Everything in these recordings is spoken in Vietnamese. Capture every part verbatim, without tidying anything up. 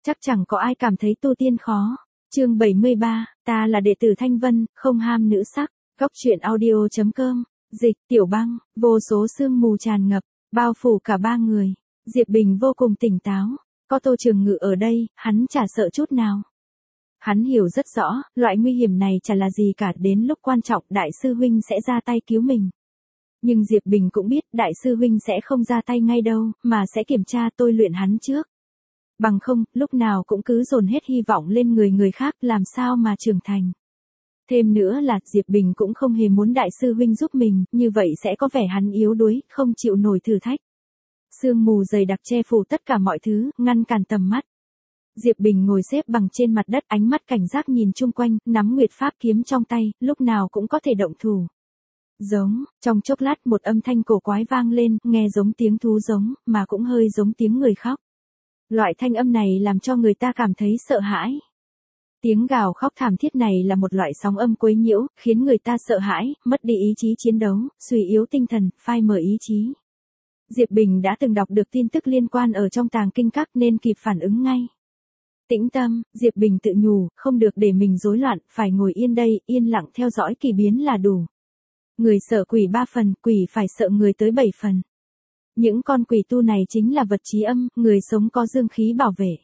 Chắc chẳng có ai cảm thấy tu tiên khó. Chương bảy mươi ba, ta là đệ tử Thanh Vân, không ham nữ sắc. Góc truyện audio chấm com. Dịch, Tiểu Băng, vô số sương mù tràn ngập, bao phủ cả ba người. Diệp Bình vô cùng tỉnh táo. Có Tô Trường Ngự ở đây, hắn chả sợ chút nào. Hắn hiểu rất rõ, loại nguy hiểm này chả là gì cả, đến lúc quan trọng đại sư huynh sẽ ra tay cứu mình. Nhưng Diệp Bình cũng biết đại sư huynh sẽ không ra tay ngay đâu, mà sẽ kiểm tra tôi luyện hắn trước. Bằng không, lúc nào cũng cứ dồn hết hy vọng lên người người khác, làm sao mà trưởng thành. Thêm nữa là Diệp Bình cũng không hề muốn đại sư huynh giúp mình, như vậy sẽ có vẻ hắn yếu đuối, không chịu nổi thử thách. Sương mù dày đặc che phủ tất cả mọi thứ, ngăn cản tầm mắt. Diệp Bình ngồi xếp bằng trên mặt đất, ánh mắt cảnh giác nhìn chung quanh, nắm nguyệt pháp kiếm trong tay, lúc nào cũng có thể động thủ. Giống, trong chốc lát một âm thanh cổ quái vang lên, nghe giống tiếng thú giống, mà cũng hơi giống tiếng người khóc. Loại thanh âm này làm cho người ta cảm thấy sợ hãi. Tiếng gào khóc thảm thiết này là một loại sóng âm quấy nhiễu, khiến người ta sợ hãi, mất đi ý chí chiến đấu, suy yếu tinh thần, phai mờ ý chí. Diệp Bình đã từng đọc được tin tức liên quan ở trong tàng kinh các nên kịp phản ứng ngay. Tĩnh tâm, Diệp Bình tự nhủ, không được để mình rối loạn, phải ngồi yên đây, yên lặng theo dõi kỳ biến là đủ. Người sợ quỷ ba phần, quỷ phải sợ người tới bảy phần. Những con quỷ tu này chính là vật trí âm, người sống có dương khí bảo vệ.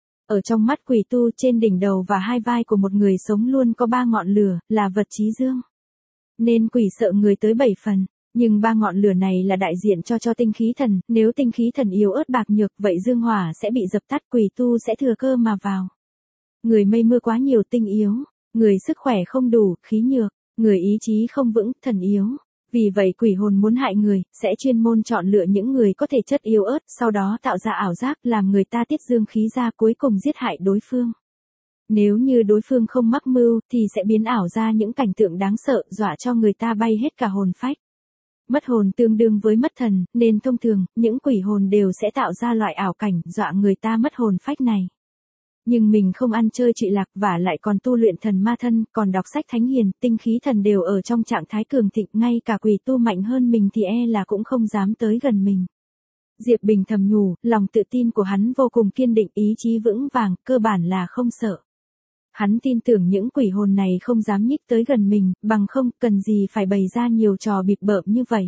Ở trong mắt quỷ tu, trên đỉnh đầu và hai vai của một người sống luôn có ba ngọn lửa, là vật trí dương. Nên quỷ sợ người tới bảy phần, nhưng ba ngọn lửa này là đại diện cho cho tinh khí thần, nếu tinh khí thần yếu ớt bạc nhược, vậy dương hỏa sẽ bị dập tắt, quỷ tu sẽ thừa cơ mà vào. Người mây mưa quá nhiều, tinh yếu, người sức khỏe không đủ, khí nhược, người ý chí không vững, thần yếu. Vì vậy quỷ hồn muốn hại người, sẽ chuyên môn chọn lựa những người có thể chất yếu ớt, sau đó tạo ra ảo giác, làm người ta tiết dương khí ra, cuối cùng giết hại đối phương. Nếu như đối phương không mắc mưu, thì sẽ biến ảo ra những cảnh tượng đáng sợ, dọa cho người ta bay hết cả hồn phách. Mất hồn tương đương với mất thần, nên thông thường, những quỷ hồn đều sẽ tạo ra loại ảo cảnh, dọa người ta mất hồn phách này. Nhưng mình không ăn chơi trụy lạc, và lại còn tu luyện thần ma thân, còn đọc sách thánh hiền, tinh khí thần đều ở trong trạng thái cường thịnh, ngay cả quỷ tu mạnh hơn mình thì e là cũng không dám tới gần mình. Diệp Bình thầm nhủ, lòng tự tin của hắn vô cùng kiên định, ý chí vững vàng, cơ bản là không sợ. Hắn tin tưởng những quỷ hồn này không dám nhích tới gần mình, bằng không, cần gì phải bày ra nhiều trò bịp bợm như vậy.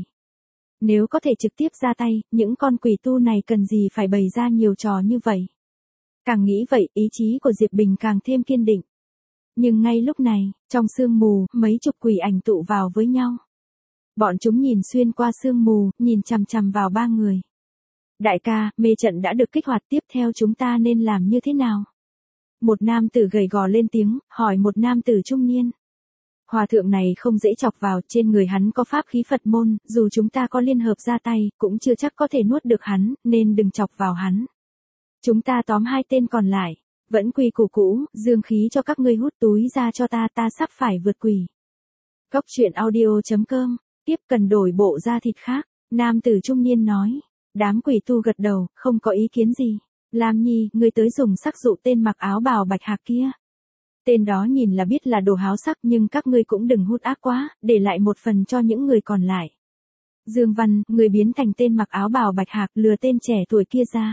Nếu có thể trực tiếp ra tay, những con quỷ tu này cần gì phải bày ra nhiều trò như vậy. Càng nghĩ vậy, ý chí của Diệp Bình càng thêm kiên định. Nhưng ngay lúc này, trong sương mù, mấy chục quỷ ảnh tụ vào với nhau. Bọn chúng nhìn xuyên qua sương mù, nhìn chằm chằm vào ba người. Đại ca, mê trận đã được kích hoạt, tiếp theo chúng ta nên làm như thế nào? Một nam tử gầy gò lên tiếng, hỏi một nam tử trung niên. Hòa thượng này không dễ chọc vào, trên người hắn có pháp khí Phật môn, dù chúng ta có liên hợp ra tay, cũng chưa chắc có thể nuốt được hắn, nên đừng chọc vào hắn. Chúng ta tóm hai tên còn lại, vẫn quy củ cũ, dương khí cho các ngươi hút túi ra cho ta, ta sắp phải vượt quỷ. Góc truyện audio chấm com, tiếp cần đổi bộ da thịt khác, nam tử trung niên nói. Đám quỷ tu gật đầu, không có ý kiến gì. Lam Nhi, ngươi tới dùng sắc dụ tên mặc áo bào bạch hạc kia. Tên đó nhìn là biết là đồ háo sắc, nhưng các ngươi cũng đừng hút ác quá, để lại một phần cho những người còn lại. Dương Văn, người biến thành tên mặc áo bào bạch hạc, lừa tên trẻ tuổi kia ra.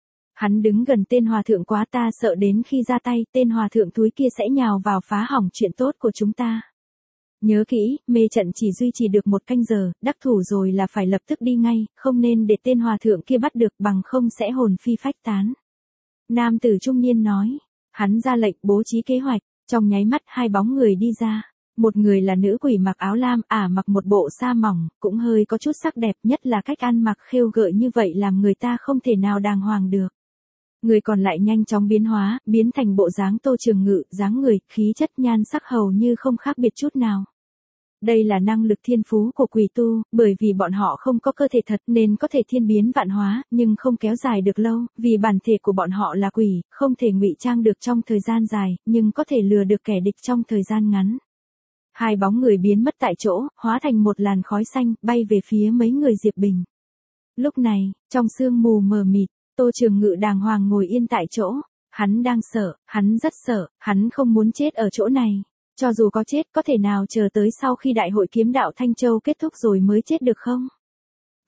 Hắn đứng gần tên hòa thượng quá, ta sợ đến khi ra tay, tên hòa thượng thúi kia sẽ nhào vào phá hỏng chuyện tốt của chúng ta. Nhớ kỹ, mê trận chỉ duy trì được một canh giờ, đắc thủ rồi là phải lập tức đi ngay, không nên để tên hòa thượng kia bắt được, bằng không sẽ hồn phi phách tán. Nam tử trung niên nói, hắn ra lệnh bố trí kế hoạch, trong nháy mắt hai bóng người đi ra. Một người là nữ quỷ mặc áo lam, ả mặc một bộ sa mỏng, cũng hơi có chút sắc đẹp, nhất là cách ăn mặc khêu gợi như vậy làm người ta không thể nào đàng hoàng được. Người còn lại nhanh chóng biến hóa, biến thành bộ dáng Tô Trường Ngự, dáng người, khí chất nhan sắc hầu như không khác biệt chút nào. Đây là năng lực thiên phú của quỷ tu, bởi vì bọn họ không có cơ thể thật nên có thể thiên biến vạn hóa, nhưng không kéo dài được lâu, vì bản thể của bọn họ là quỷ, không thể ngụy trang được trong thời gian dài, nhưng có thể lừa được kẻ địch trong thời gian ngắn. Hai bóng người biến mất tại chỗ, hóa thành một làn khói xanh, bay về phía mấy người Diệp Bình. Lúc này, trong sương mù mờ mịt, Tô Trường Ngự đàng hoàng ngồi yên tại chỗ. Hắn đang sợ, hắn rất sợ, hắn không muốn chết ở chỗ này. Cho dù có chết, có thể nào chờ tới sau khi đại hội kiếm đạo Thanh Châu kết thúc rồi mới chết được không?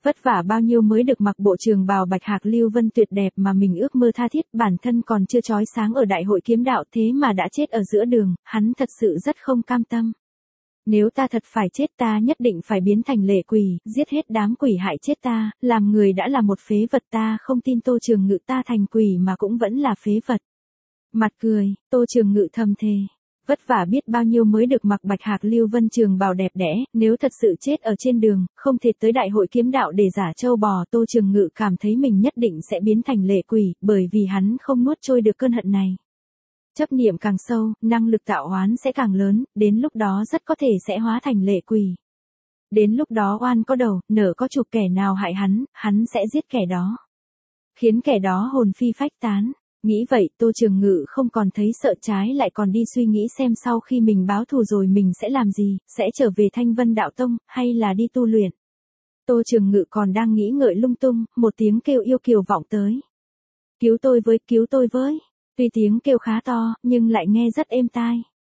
Vất vả bao nhiêu mới được mặc bộ trường bào bạch hạc lưu vân tuyệt đẹp mà mình ước mơ tha thiết, bản thân còn chưa chói sáng ở đại hội kiếm đạo thế mà đã chết ở giữa đường, hắn thật sự rất không cam tâm. Nếu ta thật phải chết ta nhất định phải biến thành lệ quỷ, giết hết đám quỷ hại chết ta, làm người đã là một phế vật, ta không tin Tô Trường Ngự ta thành quỷ mà cũng vẫn là phế vật. Mặt cười, Tô Trường Ngự thầm thề. Vất vả biết bao nhiêu mới được mặc bạch hạc lưu vân trường bào đẹp đẽ, nếu thật sự chết ở trên đường, không thể tới đại hội kiếm đạo để giả châu bò. Tô Trường Ngự cảm thấy mình nhất định sẽ biến thành lệ quỷ, bởi vì hắn không nuốt trôi được cơn hận này. Chấp niệm càng sâu, năng lực tạo oán sẽ càng lớn, đến lúc đó rất có thể sẽ hóa thành lệ quỷ. Đến lúc đó oan có đầu, nợ có chủ, kẻ nào hại hắn, hắn sẽ giết kẻ đó. Khiến kẻ đó hồn phi phách tán. Nghĩ vậy, Tô Trường Ngự không còn thấy sợ, trái lại còn đi suy nghĩ xem sau khi mình báo thù rồi mình sẽ làm gì, sẽ trở về Thanh Vân Đạo Tông, hay là đi tu luyện. Tô Trường Ngự còn đang nghĩ ngợi lung tung, một tiếng kêu yêu kiều vọng tới. Cứu tôi với, cứu tôi với. Tuy tiếng kêu khá to, nhưng lại nghe rất êm tai.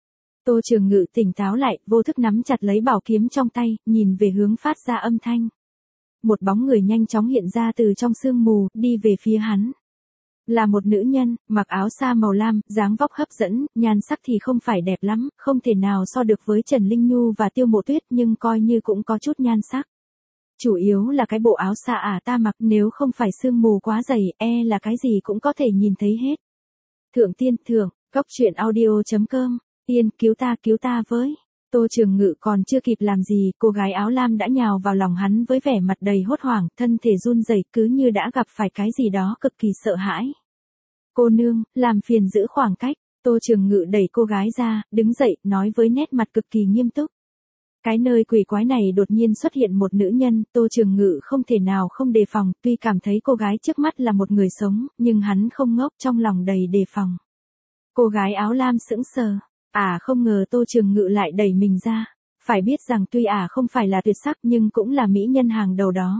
Tô Trường Ngự tỉnh táo lại, vô thức nắm chặt lấy bảo kiếm trong tay, nhìn về hướng phát ra âm thanh. Một bóng người nhanh chóng hiện ra từ trong sương mù, đi về phía hắn. Là một nữ nhân, mặc áo sa màu lam, dáng vóc hấp dẫn, nhan sắc thì không phải đẹp lắm, không thể nào so được với Trần Linh Nhu và Tiêu Mộ Tuyết, nhưng coi như cũng có chút nhan sắc. Chủ yếu là cái bộ áo sa ả ta mặc, nếu không phải sương mù quá dày, e là cái gì cũng có thể nhìn thấy hết. Thượng tiên, thượng, góc truyện audio chấm com, tiên, cứu ta, cứu ta với. Tô Trường Ngự còn chưa kịp làm gì, cô gái áo lam đã nhào vào lòng hắn với vẻ mặt đầy hốt hoảng, thân thể run rẩy, cứ như đã gặp phải cái gì đó cực kỳ sợ hãi. Cô nương, làm phiền giữ khoảng cách. Tô Trường Ngự đẩy cô gái ra, đứng dậy, nói với nét mặt cực kỳ nghiêm túc. Cái nơi quỷ quái này đột nhiên xuất hiện một nữ nhân, Tô Trường Ngự không thể nào không đề phòng, tuy cảm thấy cô gái trước mắt là một người sống, nhưng hắn không ngốc, trong lòng đầy đề phòng. Cô gái áo lam sững sờ. Ả à, không ngờ Tô Trường Ngự lại đẩy mình ra. Phải biết rằng tuy Ả à không phải là tuyệt sắc nhưng cũng là mỹ nhân hàng đầu đó.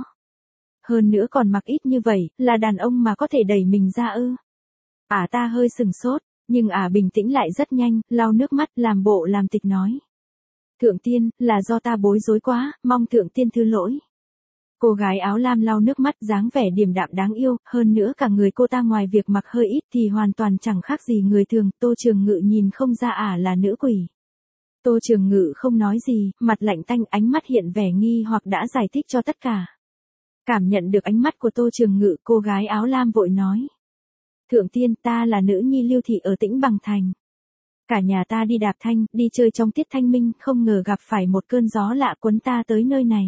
Hơn nữa còn mặc ít như vậy, là đàn ông mà có thể đẩy mình ra ư. Ả à, ta hơi sừng sốt, nhưng Ả à bình tĩnh lại rất nhanh, lau nước mắt, làm bộ làm tịch nói. Thượng tiên, là do ta bối rối quá, mong thượng tiên thứ lỗi. Cô gái áo lam lau nước mắt, dáng vẻ điềm đạm đáng yêu, hơn nữa cả người cô ta ngoài việc mặc hơi ít thì hoàn toàn chẳng khác gì người thường. Tô Trường Ngự nhìn không ra Ả à là nữ quỷ. Tô Trường Ngự không nói gì, mặt lạnh tanh, ánh mắt hiện vẻ nghi hoặc đã giải thích cho tất cả. Cảm nhận được ánh mắt của Tô Trường Ngự, cô gái áo lam vội nói. Thượng tiên, ta là nữ nhi Lưu Thị ở Tĩnh Bằng Thành. Cả nhà ta đi đạp thanh, đi chơi trong tiết thanh minh, không ngờ gặp phải một cơn gió lạ cuốn ta tới nơi này.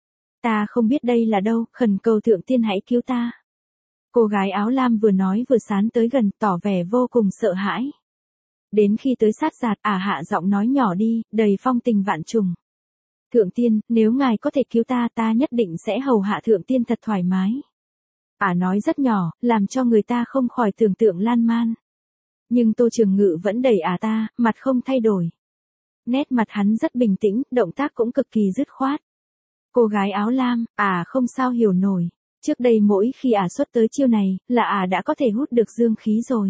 Ta không biết đây là đâu, khẩn cầu thượng tiên hãy cứu ta. Cô gái áo lam vừa nói vừa sán tới gần, tỏ vẻ vô cùng sợ hãi. Đến khi tới sát giạt, Ả hạ giọng nói nhỏ đi, đầy phong tình vạn trùng. Thượng tiên, nếu ngài có thể cứu ta, ta nhất định sẽ hầu hạ thượng tiên thật thoải mái. Ả nói rất nhỏ, làm cho người ta không khỏi tưởng tượng lan man. Nhưng Tô Trường Ngự vẫn đẩy Ả ta, mặt không thay đổi. Nét mặt hắn rất bình tĩnh, động tác cũng cực kỳ dứt khoát. Cô gái áo lam, Ả không sao hiểu nổi. Trước đây mỗi khi Ả xuất tới chiêu này, là Ả đã có thể hút được dương khí rồi.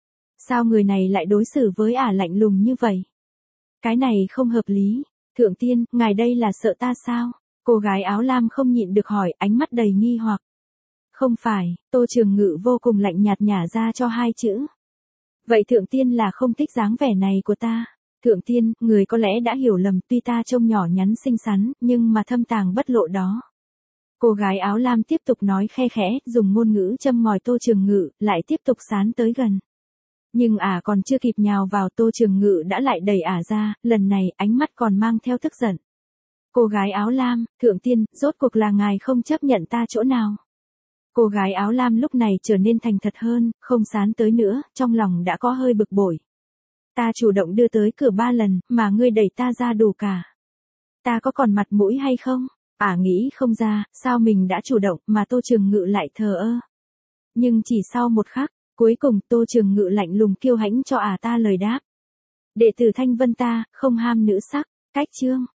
Sao người này lại đối xử với Ả lạnh lùng như vậy? Cái này không hợp lý. Thượng tiên, ngài đây là sợ ta sao? Cô gái áo lam không nhịn được hỏi, ánh mắt đầy nghi hoặc. Không phải, Tô Trường Ngự vô cùng lạnh nhạt nhả ra cho hai chữ. Vậy thượng tiên là không thích dáng vẻ này của ta. Thượng tiên, người có lẽ đã hiểu lầm, tuy ta trông nhỏ nhắn xinh xắn, nhưng mà thâm tàng bất lộ đó. Cô gái áo lam tiếp tục nói khe khẽ, dùng ngôn ngữ châm ngòi Tô Trường Ngự, lại tiếp tục sán tới gần. Nhưng Ả còn chưa kịp nhào vào, Tô Trường Ngự đã lại đẩy Ả ra, lần này ánh mắt còn mang theo tức giận. Cô gái áo lam, thượng tiên, rốt cuộc là ngài không chấp nhận ta chỗ nào? Cô gái áo lam lúc này trở nên thành thật hơn, không sán tới nữa, trong lòng đã có hơi bực bội. Ta chủ động đưa tới cửa ba lần, mà ngươi đẩy ta ra đủ cả. Ta có còn mặt mũi hay không? Ả nghĩ không ra, sao mình đã chủ động, mà Tô Trường Ngự lại thờ ơ. Nhưng chỉ sau một khắc, cuối cùng Tô Trường Ngự lạnh lùng kiêu hãnh cho Ả ta lời đáp. Đệ tử Thanh Vân ta, không ham nữ sắc, cách chương.